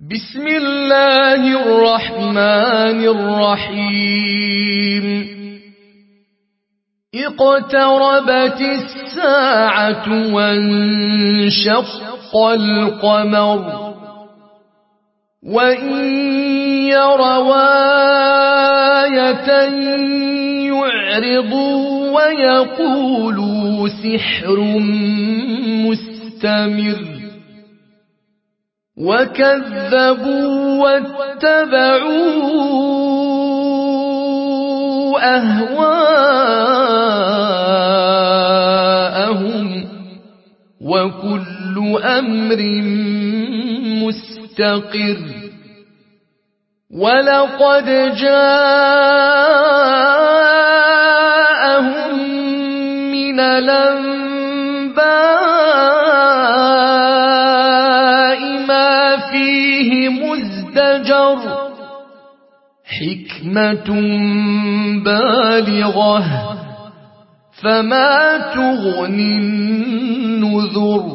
بسم الله الرحمن الرحيم اقتربت الساعة وانشق القمر وإن يروا آية يعرضوا ويقولوا سحر مستمر وكذبوا واتبعوا أهواءهم وكل أمر مستقر ولقد جاءهم من الأنباء ما فيه مزدجر حكمة بالغة فما تغني النذر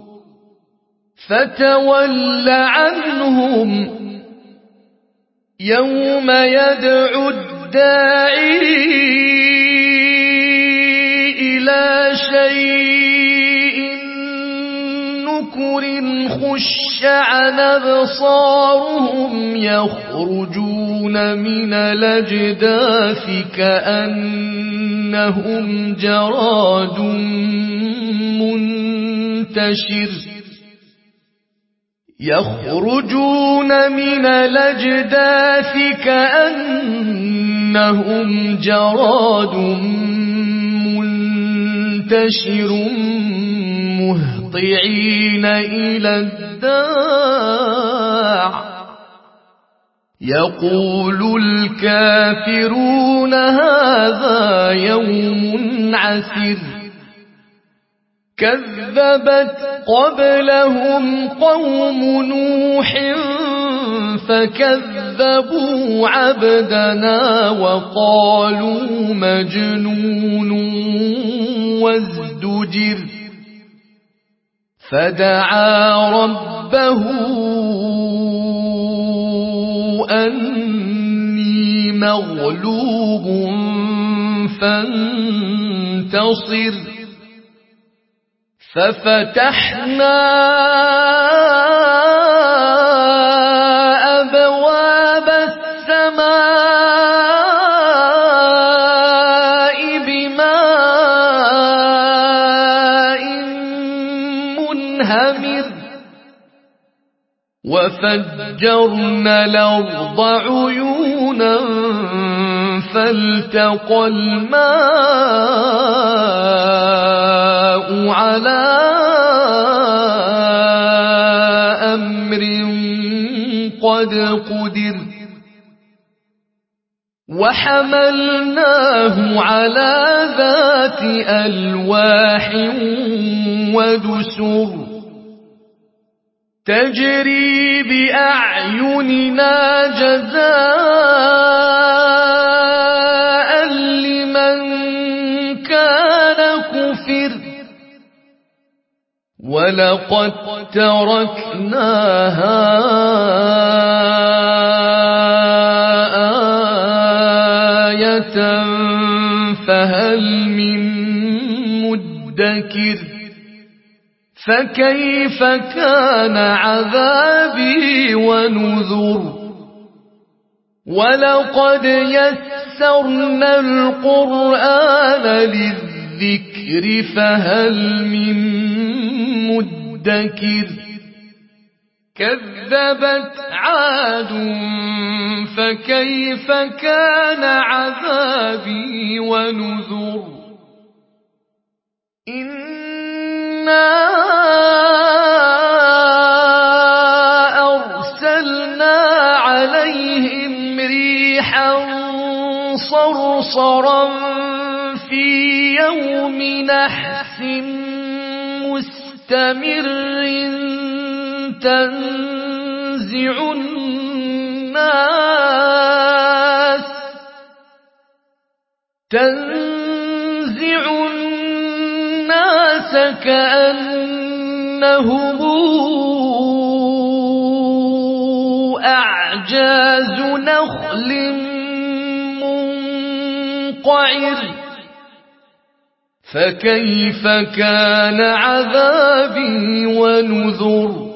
فتول عنهم يوم يدعو الداعي إلى شيء نكر خش عن أبصارهم يخرجون من الأجداث كأنهم جراد منتشر يخرجون من الأجداث كأنهم جراد منتشر مهطعين إلى الداع يقول الكافرون هذا يوم عسر كذبت قبلهم قوم نوح فكذبوا عبدنا وقالوا مجنون وازدجر فدعا ربه أني مغلوب فانتصر ففتحنا أبواب السماء بماء منهمر وفجرنا الأرض عيونا فالتقى الماء على أمر قد قدر وحملناه على ذات ألواح ودسر تجري بأعيننا جزاء لمن كان كفر ولقد تركناها آية فهل من مدكر فكيف كان عذابي ونذر ولقد يسرنا القرآن للذكر فهل من مدكر كذبت عاد فكيف كان عذابي ونذر إنا أرسلنا عليهم ريحا صرصرا في يوم نحس مستمر تنزع الناس كأنهم أعجاز نخل منقعر فكيف كان عذابي ونذر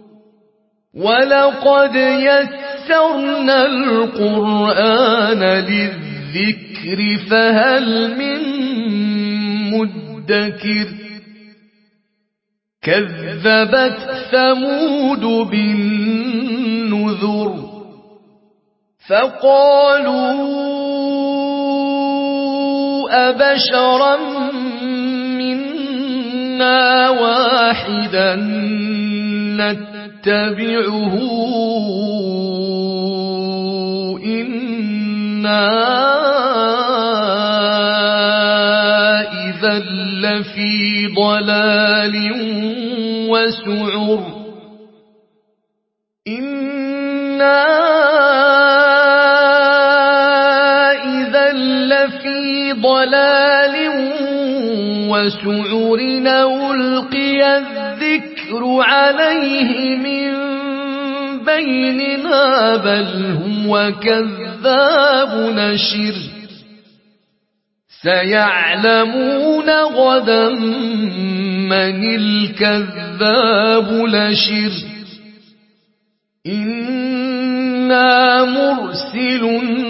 ولقد يسرنا القرآن للذكر فهل من مدكر كذبت ثمود بالنذر فقالوا أبشرا منا واحدا نتبعه إنا إذا لفي ضلال وسعر إنا إذا لفي ضلال وسعر ألقي الذكر عليه من بيننا بل هو كذاب نشر سيعلمون غدا من الكذاب لشر إنا مرسل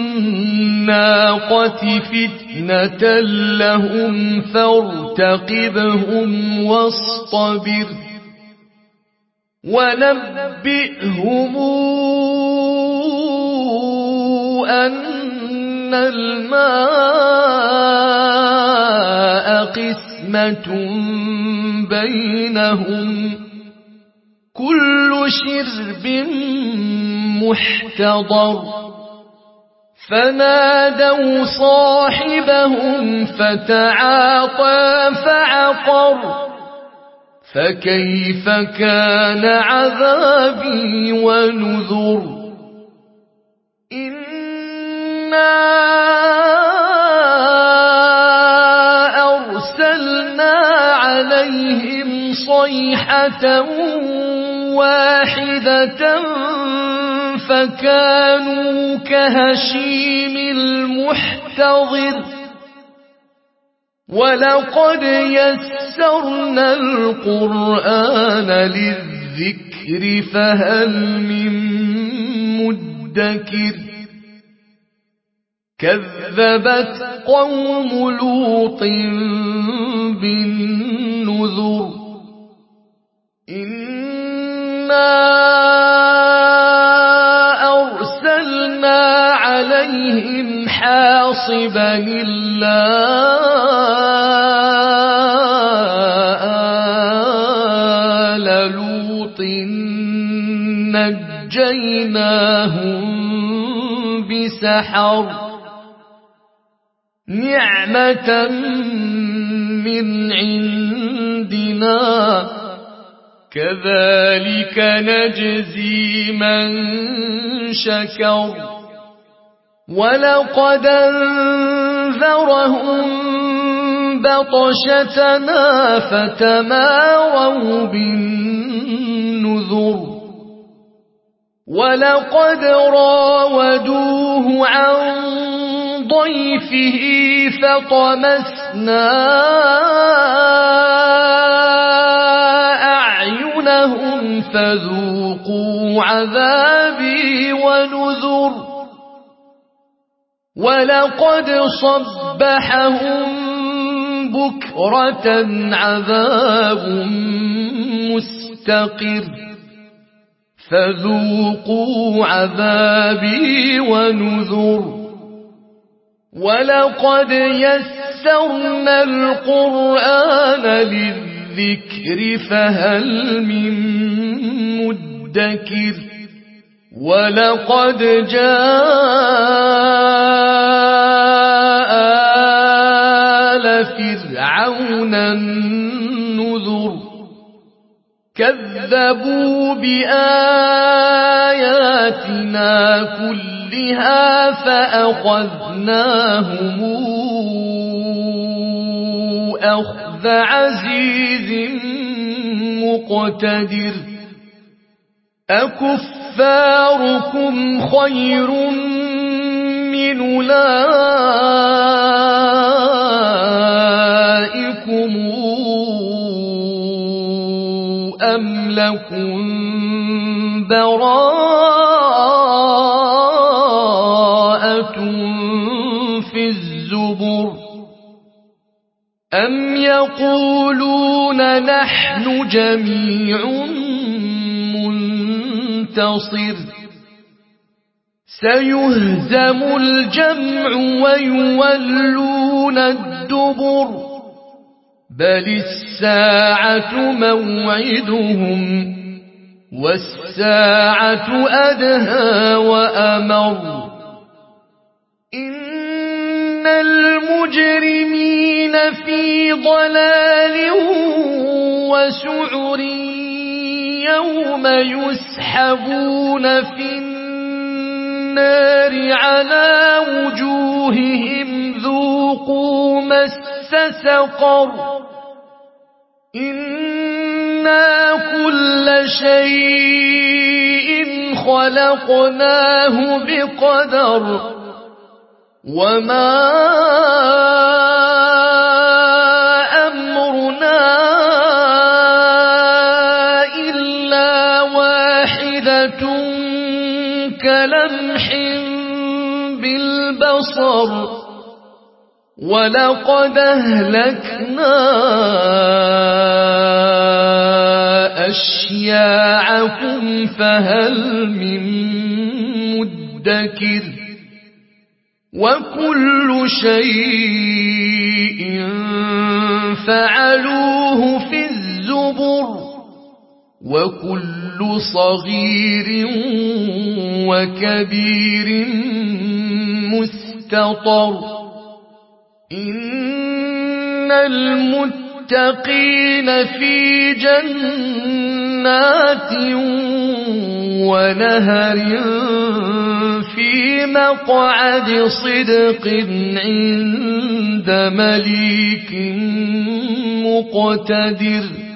الناقة فتنة لهم فارتقبهم واصطبر ونبئهم أن الماء قسمة بينهم كل شرب محتضر فنادوا صاحبهم فتعاطى فعقر فكيف كان عذابي ونذر إنا أرسلنا عليهم صيحة واحدة فكانوا كهشيم المحتضر ولقد يسرنا القرآن للذكر فهل من مدكر كذبت قوم لوط بالنذر إنا أرسلنا عليهم حاصبا إلا آل لوط نجيناهم بسحر نعمة من عندنا كذلك نجزي من شكر ولقد أنذرهم بطشتنا فتماروا بالنذر ولقد راودوه عن ضيفه فطمسنا أعينهم فذوقوا عذابي ونذر ولقد صبحهم بكرة عذاب مستقر فذوقوا عذابي ونذر ولقد يسرنا القرآن للذكر فهل من مدكر ولقد جاء آل فرعون النذر كذبوا بآياتنا كلها فأخذناهم أخذ عزيز مقتدر أكفاركم خير من أولئكم أم لكم براءة في الزبر أم يقولون نحن جميع منتصر سيهزم الجمع ويولون الدبر بل الساعة موعدهم والساعة أدهى وأمر إن المجرمين في ضلال وسعر يوم يسحبون في النار على وجوههم ذوقوا مس سقر إنا كل شيء خلقناه بقدر وما أمرنا إلا واحدة كلمح بالبصر ولقد أهلكنا أشياعكم فهل من مدكر وكل شيء فعلوه في الزبر وكل صغير وكبير مستطر إن المتقين في جنات ونهر في مقعد صدق عند مليك مقتدر